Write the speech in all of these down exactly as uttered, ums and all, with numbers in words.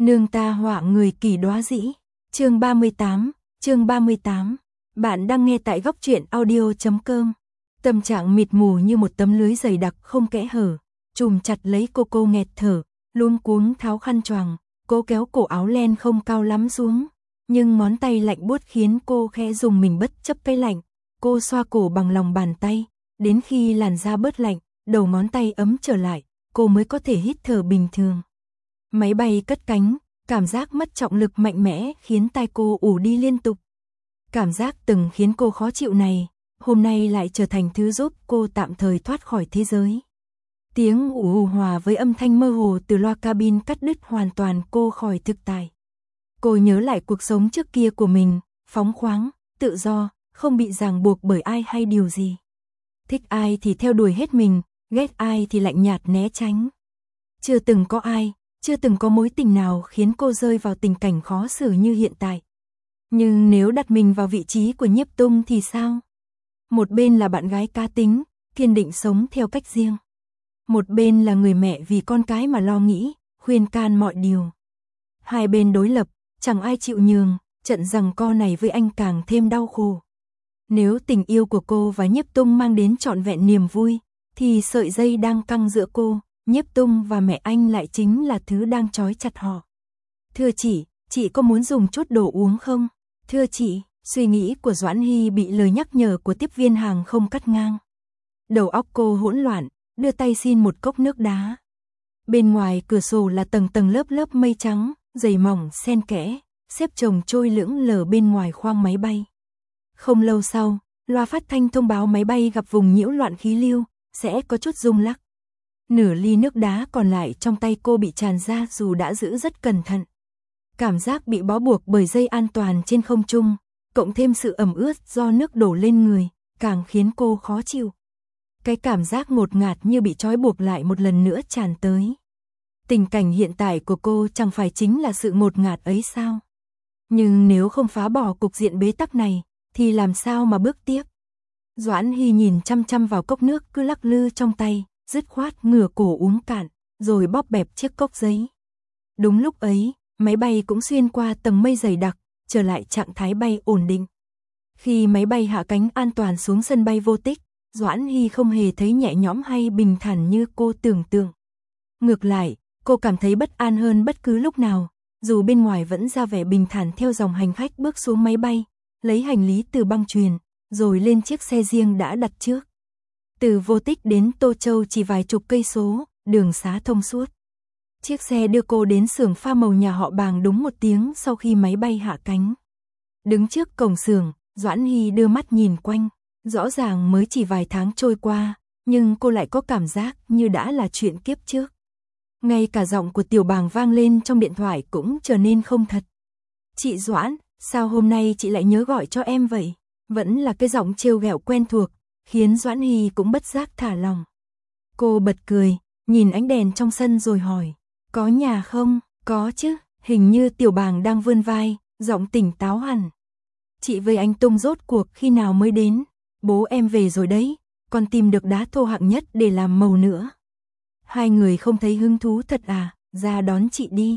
Nương ta họa người kỳ đóa dĩ. Chương ba mươi tám, chương ba mươi tám. Bạn đang nghe tại góc truyện audio chấm com. Tâm trạng mịt mù như một tấm lưới dày đặc không kẽ hở, chùm chặt lấy cô cô nghẹt thở, luống cuống tháo khăn choàng, cố kéo cổ áo len không cao lắm xuống, nhưng ngón tay lạnh buốt khiến cô khẽ dùng mình bất chấp cái lạnh. Cô xoa cổ bằng lòng bàn tay, đến khi làn da bớt lạnh, đầu ngón tay ấm trở lại, cô mới có thể hít thở bình thường. Máy bay cất cánh, cảm giác mất trọng lực mạnh mẽ khiến tai cô ù đi liên tục. Cảm giác từng khiến cô khó chịu này, hôm nay lại trở thành thứ giúp cô tạm thời thoát khỏi thế giới. Tiếng ù ù hòa với âm thanh mơ hồ từ loa cabin cắt đứt hoàn toàn cô khỏi thực tại. Cô nhớ lại cuộc sống trước kia của mình, phóng khoáng, tự do, không bị ràng buộc bởi ai hay điều gì. Thích ai thì theo đuổi hết mình, ghét ai thì lạnh nhạt né tránh. Chưa từng có ai, chưa từng có mối tình nào khiến cô rơi vào tình cảnh khó xử như hiện tại. Nhưng nếu đặt mình vào vị trí của Nhiếp Tung thì sao? Một bên là bạn gái cá tính, kiên định sống theo cách riêng. Một bên là người mẹ vì con cái mà lo nghĩ, khuyên can mọi điều. Hai bên đối lập, chẳng ai chịu nhường, trận giằng co này với anh càng thêm đau khổ. Nếu tình yêu của cô và Nhiếp Tung mang đến trọn vẹn niềm vui, thì sợi dây đang căng giữa cô, Nhiếp Tung và mẹ anh lại chính là thứ đang trói chặt họ. Thưa chị, chị có muốn dùng chút đồ uống không? Thưa chị, suy nghĩ của Doãn Hy bị lời nhắc nhở của tiếp viên hàng không cắt ngang. Đầu óc cô hỗn loạn, đưa tay xin một cốc nước đá. Bên ngoài cửa sổ là tầng tầng lớp lớp mây trắng, dày mỏng xen kẽ, xếp chồng trôi lững lờ bên ngoài khoang máy bay. Không lâu sau, loa phát thanh thông báo máy bay gặp vùng nhiễu loạn khí lưu, sẽ có chút rung lắc. Nửa ly nước đá còn lại trong tay cô bị tràn ra dù đã giữ rất cẩn thận. Cảm giác bị bó buộc bởi dây an toàn trên không trung, cộng thêm sự ẩm ướt do nước đổ lên người, càng khiến cô khó chịu. Cái cảm giác ngột ngạt như bị trói buộc lại một lần nữa tràn tới. Tình cảnh hiện tại của cô chẳng phải chính là sự ngột ngạt ấy sao? Nhưng nếu không phá bỏ cục diện bế tắc này, thì làm sao mà bước tiếp? Doãn Hy nhìn chăm chăm vào cốc nước cứ lắc lư trong tay, dứt khoát ngửa cổ uống cạn, rồi bóp bẹp chiếc cốc giấy. Đúng lúc ấy, máy bay cũng xuyên qua tầng mây dày đặc, trở lại trạng thái bay ổn định. Khi máy bay hạ cánh an toàn xuống sân bay Vô Tích, Doãn Hy không hề thấy nhẹ nhõm hay bình thản như cô tưởng tượng. Ngược lại, cô cảm thấy bất an hơn bất cứ lúc nào, dù bên ngoài vẫn ra vẻ bình thản theo dòng hành khách bước xuống máy bay, lấy hành lý từ băng chuyền, rồi lên chiếc xe riêng đã đặt trước. Từ Vô Tích đến Tô Châu chỉ vài chục cây số, đường xá thông suốt. Chiếc xe đưa cô đến xưởng pha màu nhà họ Bàng đúng một tiếng sau khi máy bay hạ cánh. Đứng trước cổng xưởng, Doãn Hy đưa mắt nhìn quanh. Rõ ràng mới chỉ vài tháng trôi qua, nhưng cô lại có cảm giác như đã là chuyện kiếp trước. Ngay cả giọng của Tiểu Bàng vang lên trong điện thoại cũng trở nên không thật. Chị Doãn, sao hôm nay chị lại nhớ gọi cho em vậy? Vẫn là cái giọng trêu ghẹo quen thuộc, khiến Doãn Hy cũng bất giác thả lòng. Cô bật cười, nhìn ánh đèn trong sân rồi hỏi, có nhà không? Có chứ, hình như Tiểu Bàng đang vươn vai, giọng tỉnh táo hẳn. Chị với anh Tung rốt cuộc khi nào mới đến? Bố em về rồi đấy, còn tìm được đá thô hạng nhất để làm màu nữa. Hai người không thấy hứng thú thật à, ra đón chị đi.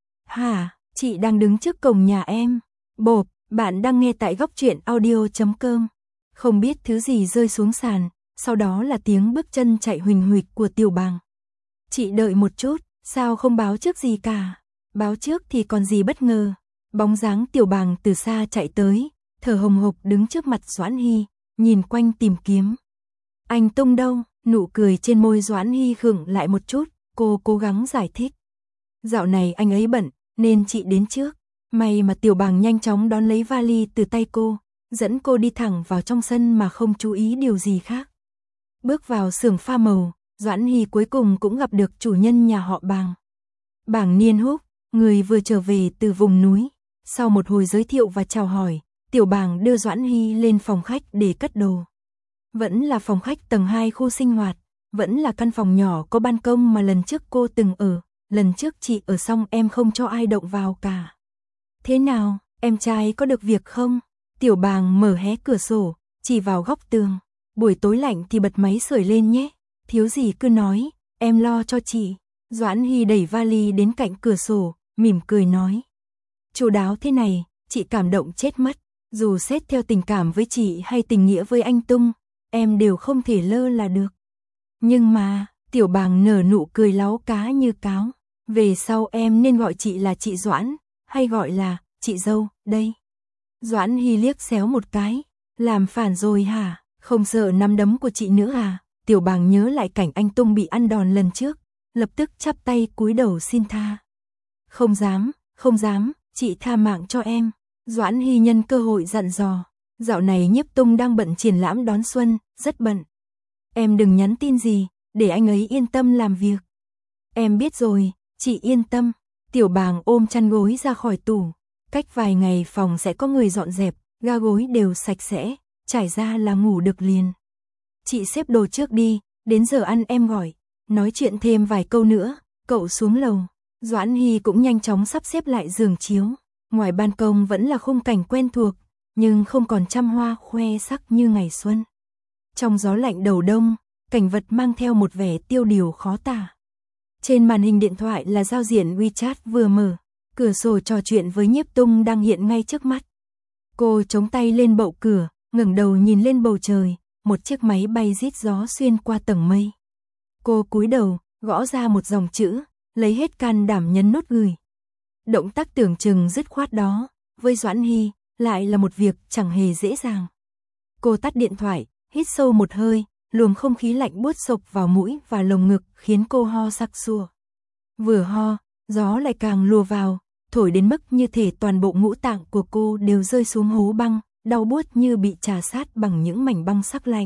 Hả, chị đang đứng trước cổng nhà em. Bộp, bạn đang nghe tại góc truyện audio chấm com. Không biết thứ gì rơi xuống sàn, sau đó là tiếng bước chân chạy huỳnh huỵch của Tiểu Bàng. Chị đợi một chút, sao không báo trước gì cả? Báo trước thì còn gì bất ngờ. Bóng dáng Tiểu Bàng từ xa chạy tới, thở hồng hộc đứng trước mặt Doãn Hy, nhìn quanh tìm kiếm. Anh Tung đâu? Nụ cười trên môi Doãn Hy khựng lại một chút, cô cố gắng giải thích. Dạo này anh ấy bận, nên chị đến trước. May mà Tiểu Bàng nhanh chóng đón lấy vali từ tay cô, dẫn cô đi thẳng vào trong sân mà không chú ý điều gì khác. Bước vào xưởng pha màu, Doãn Hy cuối cùng cũng gặp được chủ nhân nhà họ Bàng. Bàng Niên Húc, người vừa trở về từ vùng núi. Sau một hồi giới thiệu và chào hỏi, Tiểu Bàng đưa Doãn Hy lên phòng khách để cất đồ. Vẫn là phòng khách tầng hai khu sinh hoạt, vẫn là căn phòng nhỏ có ban công mà lần trước cô từng ở, lần trước chị ở xong em không cho ai động vào cả. Thế nào, em trai có được việc không? Tiểu Bàng mở hé cửa sổ, chỉ vào góc tường. Buổi tối lạnh thì bật máy sưởi lên nhé, thiếu gì cứ nói, em lo cho chị. Doãn Hy đẩy vali đến cạnh cửa sổ, mỉm cười nói. Chu đáo thế này, chị cảm động chết mất. Dù xét theo tình cảm với chị hay tình nghĩa với anh Tung, em đều không thể lơ là được. Nhưng mà, Tiểu Bàng nở nụ cười láu cá như cáo. Về sau em nên gọi chị là chị Doãn, hay gọi là chị dâu, đây. Doãn Hy liếc xéo một cái. Làm phản rồi hả? Không sợ nắm đấm của chị nữa à? Tiểu Bàng nhớ lại cảnh anh Tung bị ăn đòn lần trước, lập tức chắp tay cúi đầu xin tha. Không dám, không dám, chị tha mạng cho em. Doãn Hy nhân cơ hội dặn dò. Dạo này Nhiếp Tung đang bận triển lãm đón xuân, rất bận. Em đừng nhắn tin gì, để anh ấy yên tâm làm việc. Em biết rồi, chị yên tâm. Tiểu Bàng ôm chăn gối ra khỏi tủ. Cách vài ngày phòng sẽ có người dọn dẹp, ga gối đều sạch sẽ, trải ra là ngủ được liền. Chị xếp đồ trước đi, đến giờ ăn em gọi. Nói chuyện thêm vài câu nữa, cậu xuống lầu. Doãn Hy cũng nhanh chóng sắp xếp lại giường chiếu. Ngoài ban công vẫn là khung cảnh quen thuộc, nhưng không còn trăm hoa khoe sắc như ngày xuân. Trong gió lạnh đầu đông, cảnh vật mang theo một vẻ tiêu điều khó tả. Trên màn hình điện thoại là giao diện WeChat vừa mở, cửa sổ trò chuyện với Nhiếp Tung đang hiện ngay trước mắt. Cô chống tay lên bậu cửa, ngẩng đầu nhìn lên bầu trời, một chiếc máy bay rít gió xuyên qua tầng mây. Cô cúi đầu, gõ ra một dòng chữ, lấy hết can đảm nhấn nút gửi. Động tác tưởng chừng dứt khoát đó, với Doãn Hy, lại là một việc chẳng hề dễ dàng. Cô tắt điện thoại, hít sâu một hơi, luồng không khí lạnh buốt sộc vào mũi và lồng ngực khiến cô ho sặc sụa. Vừa ho, gió lại càng lùa vào, thổi đến mức như thể toàn bộ ngũ tạng của cô đều rơi xuống hố băng, đau buốt như bị trà sát bằng những mảnh băng sắc lạnh.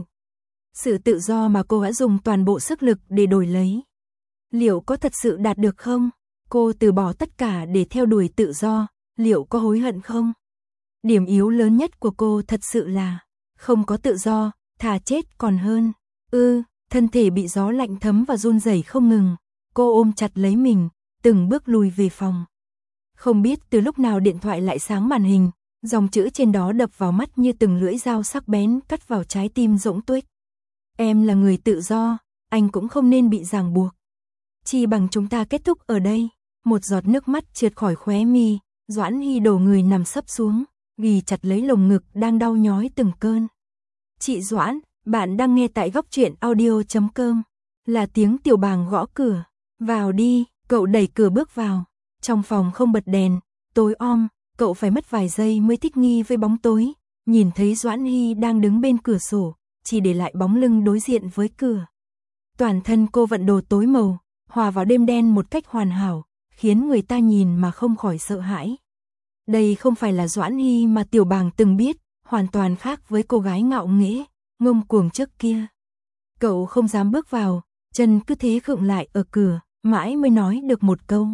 Sự tự do mà cô đã dùng toàn bộ sức lực để đổi lấy. Liệu có thật sự đạt được không? Cô từ bỏ tất cả để theo đuổi tự do, liệu có hối hận không? Điểm yếu lớn nhất của cô thật sự là không có tự do, thà chết còn hơn. Ư, ừ, thân thể bị gió lạnh thấm và run rẩy không ngừng. Cô ôm chặt lấy mình, từng bước lùi về phòng. Không biết từ lúc nào điện thoại lại sáng màn hình, dòng chữ trên đó đập vào mắt như từng lưỡi dao sắc bén cắt vào trái tim rỗng tuếch. Em là người tự do, anh cũng không nên bị ràng buộc. Chỉ bằng chúng ta kết thúc ở đây. Một giọt nước mắt trượt khỏi khóe mi, Doãn Hy đổ người nằm sấp xuống, ghì chặt lấy lồng ngực đang đau nhói từng cơn. Chị Doãn, bạn đang nghe tại góc truyện audio chấm com. Là tiếng Tiểu Bàng gõ cửa. Vào đi, cậu đẩy cửa bước vào. Trong phòng không bật đèn, tối om, cậu phải mất vài giây mới thích nghi với bóng tối. Nhìn thấy Doãn Hy đang đứng bên cửa sổ, chỉ để lại bóng lưng đối diện với cửa. Toàn thân cô vận đồ tối màu, hòa vào đêm đen một cách hoàn hảo, khiến người ta nhìn mà không khỏi sợ hãi. Đây không phải là Doãn Hy mà Tiểu Bàng từng biết, hoàn toàn khác với cô gái ngạo nghễ, ngông cuồng trước kia. Cậu không dám bước vào, chân cứ thế khựng lại ở cửa, mãi mới nói được một câu.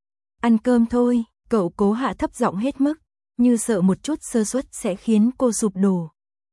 Ăn cơm thôi, cậu cố hạ thấp giọng hết mức, như sợ một chút sơ suất sẽ khiến cô sụp đổ.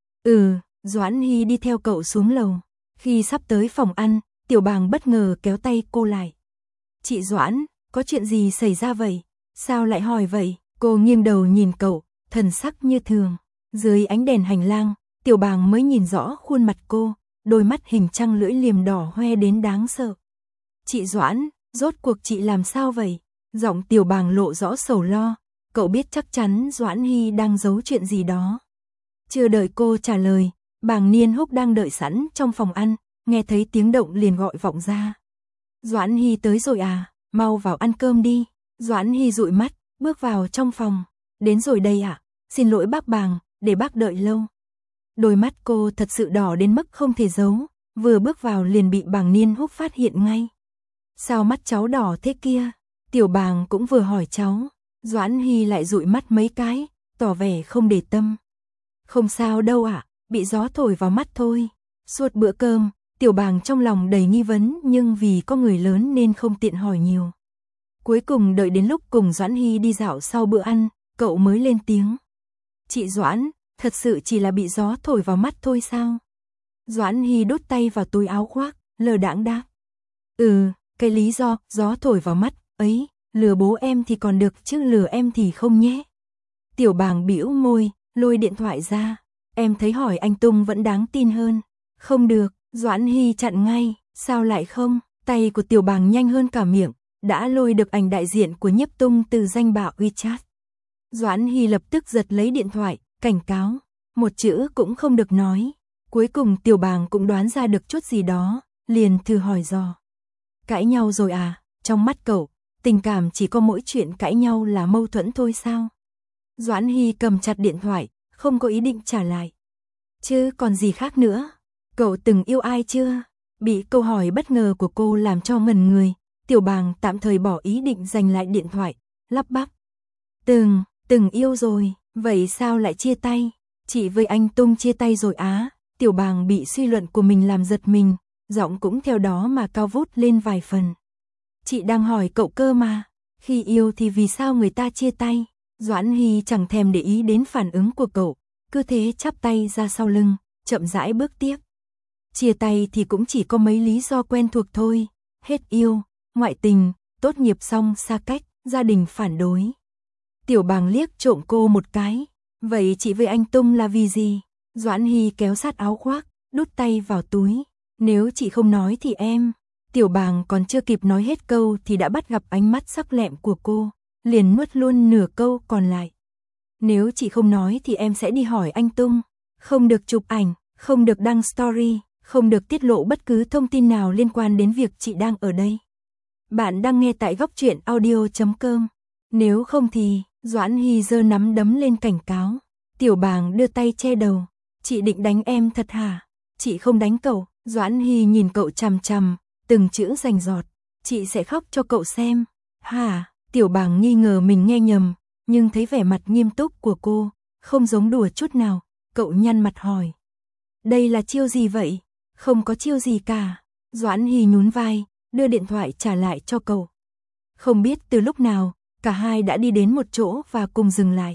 Ừ, Doãn Hy đi theo cậu xuống lầu. Khi sắp tới phòng ăn, Tiểu Bàng bất ngờ kéo tay cô lại. Chị Doãn, có chuyện gì xảy ra vậy? Sao lại hỏi vậy? Cô nghiêng đầu nhìn cậu, thần sắc như thường. Dưới ánh đèn hành lang, Tiểu Bàng mới nhìn rõ khuôn mặt cô, đôi mắt hình trăng lưỡi liềm đỏ hoe đến đáng sợ. Chị Doãn, rốt cuộc chị làm sao vậy? Giọng Tiểu Bàng lộ rõ sầu lo, cậu biết chắc chắn Doãn Hy đang giấu chuyện gì đó. Chưa đợi cô trả lời, Bàng Niên Húc đang đợi sẵn trong phòng ăn, nghe thấy tiếng động liền gọi vọng ra. Doãn Hy tới rồi à, mau vào ăn cơm đi. Doãn Hy dụi mắt, bước vào trong phòng. Đến rồi đây ạ, à? Xin lỗi bác Bàng, để bác đợi lâu. Đôi mắt cô thật sự đỏ đến mức không thể giấu, vừa bước vào liền bị Bàng Niên Húc phát hiện ngay. Sao mắt cháu đỏ thế kia? Tiểu Bàng cũng vừa hỏi cháu. Doãn Hy lại dụi mắt mấy cái, tỏ vẻ không để tâm. Không sao đâu ạ, à, bị gió thổi vào mắt thôi. Suốt bữa cơm, Tiểu Bàng trong lòng đầy nghi vấn nhưng vì có người lớn nên không tiện hỏi nhiều. Cuối cùng đợi đến lúc cùng Doãn Hy đi dạo sau bữa ăn, cậu mới lên tiếng. Chị Doãn, thật sự chỉ là bị gió thổi vào mắt thôi sao? Doãn Hy đút tay vào túi áo khoác, lờ đãng đáp. Ừ, cái lý do gió thổi vào mắt ấy, lừa bố em thì còn được chứ lừa em thì không nhé. Tiểu Bàng bĩu môi, lôi điện thoại ra. Em thấy hỏi anh Tung vẫn đáng tin hơn. Không được, Doãn Hy chặn ngay. Sao lại không? Tay của Tiểu Bàng nhanh hơn cả miệng, đã lôi được ảnh đại diện của Nhiếp Tung từ danh bạ WeChat. Doãn Hy lập tức giật lấy điện thoại, cảnh cáo, một chữ cũng không được nói. Cuối cùng Tiểu Bàng cũng đoán ra được chút gì đó, liền thử hỏi dò. Cãi nhau rồi à, trong mắt cậu, tình cảm chỉ có mỗi chuyện cãi nhau là mâu thuẫn thôi sao? Doãn Hy cầm chặt điện thoại, không có ý định trả lại. Chứ còn gì khác nữa? Cậu từng yêu ai chưa? Bị câu hỏi bất ngờ của cô làm cho ngẩn người, Tiểu Bàng tạm thời bỏ ý định giành lại điện thoại, lắp bắp. Từng, từng yêu rồi, vậy sao lại chia tay? Chị với anh Tung chia tay rồi á? Tiểu Bàng bị suy luận của mình làm giật mình, giọng cũng theo đó mà cao vút lên vài phần. Chị đang hỏi cậu cơ mà, khi yêu thì vì sao người ta chia tay? Doãn Hy chẳng thèm để ý đến phản ứng của cậu, cứ thế chắp tay ra sau lưng, chậm rãi bước tiếp. Chia tay thì cũng chỉ có mấy lý do quen thuộc thôi, hết yêu, ngoại tình, tốt nghiệp xong xa cách, gia đình phản đối. Tiểu Bàng liếc trộm cô một cái, vậy chị với anh Tung là vì gì? Doãn Hy kéo sát áo khoác, đút tay vào túi, nếu chị không nói thì em... Tiểu Bàng còn chưa kịp nói hết câu thì đã bắt gặp ánh mắt sắc lẹm của cô, liền nuốt luôn nửa câu còn lại. Nếu chị không nói thì em sẽ đi hỏi anh Tung, không được chụp ảnh, không được đăng story, không được tiết lộ bất cứ thông tin nào liên quan đến việc chị đang ở đây. Bạn đang nghe tại góc truyện audio chấm com. Nếu không thì, Doãn Hy giơ nắm đấm lên cảnh cáo. Tiểu Bàng đưa tay che đầu, chị định đánh em thật hả? Chị không đánh cậu. Doãn Hy nhìn cậu chằm chằm, từng chữ rành rọt, chị sẽ khóc cho cậu xem. Hả? Tiểu Bàng nghi ngờ mình nghe nhầm, nhưng thấy vẻ mặt nghiêm túc của cô, không giống đùa chút nào, cậu nhăn mặt hỏi. Đây là chiêu gì vậy? Không có chiêu gì cả. Doãn Hy nhún vai, đưa điện thoại trả lại cho cậu. Không biết từ lúc nào, cả hai đã đi đến một chỗ và cùng dừng lại.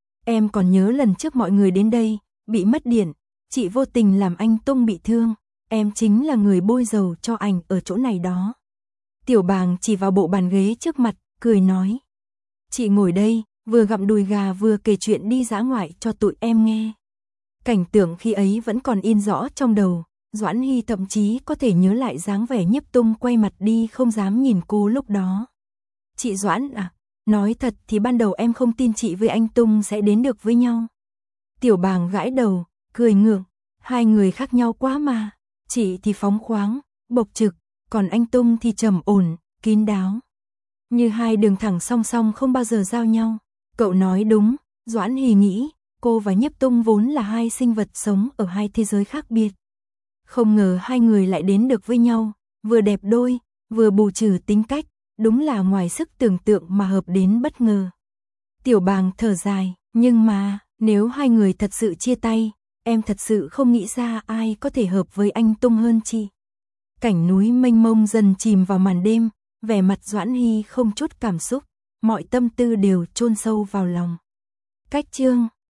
Em còn nhớ lần trước mọi người đến đây, bị mất điện, chị vô tình làm anh Tung bị thương, em chính là người bôi dầu cho anh ở chỗ này đó. Tiểu Bàng chỉ vào bộ bàn ghế trước mặt, cười nói. Chị ngồi đây, vừa gặm đùi gà vừa kể chuyện đi dã ngoại cho tụi em nghe. Cảnh tượng khi ấy vẫn còn in rõ trong đầu, Doãn Hy thậm chí có thể nhớ lại dáng vẻ Nhiếp Tung quay mặt đi không dám nhìn cô lúc đó. Chị Doãn à, nói thật thì ban đầu em không tin chị với anh Tung sẽ đến được với nhau. Tiểu Bàng gãi đầu, cười ngượng, hai người khác nhau quá mà. Chị thì phóng khoáng, bộc trực, còn anh Tung thì trầm ổn, kín đáo. Như hai đường thẳng song song không bao giờ giao nhau. Cậu nói đúng, Doãn Hy nghĩ, cô và Nhiếp Tung vốn là hai sinh vật sống ở hai thế giới khác biệt. Không ngờ hai người lại đến được với nhau, vừa đẹp đôi, vừa bù trừ tính cách, đúng là ngoài sức tưởng tượng mà hợp đến bất ngờ. Tiểu Bàng thở dài, nhưng mà, nếu hai người thật sự chia tay, em thật sự không nghĩ ra ai có thể hợp với anh Tung hơn chị. Cảnh núi mênh mông dần chìm vào màn đêm, vẻ mặt Doãn Hy không chút cảm xúc, mọi tâm tư đều chôn sâu vào lòng. Cách chương